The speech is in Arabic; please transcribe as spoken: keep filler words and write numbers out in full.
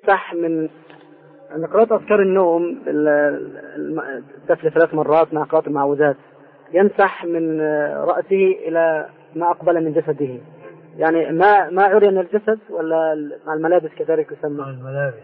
صح من أن قراءة أذكار النوم التفل ثلاث مرات مع قراءة المعوذات يمسح من رأسه إلى ما أقبل من جسده، يعني ما ما عري من الجسد ولا مع الملابس كذلك يسمى؟ الملابس.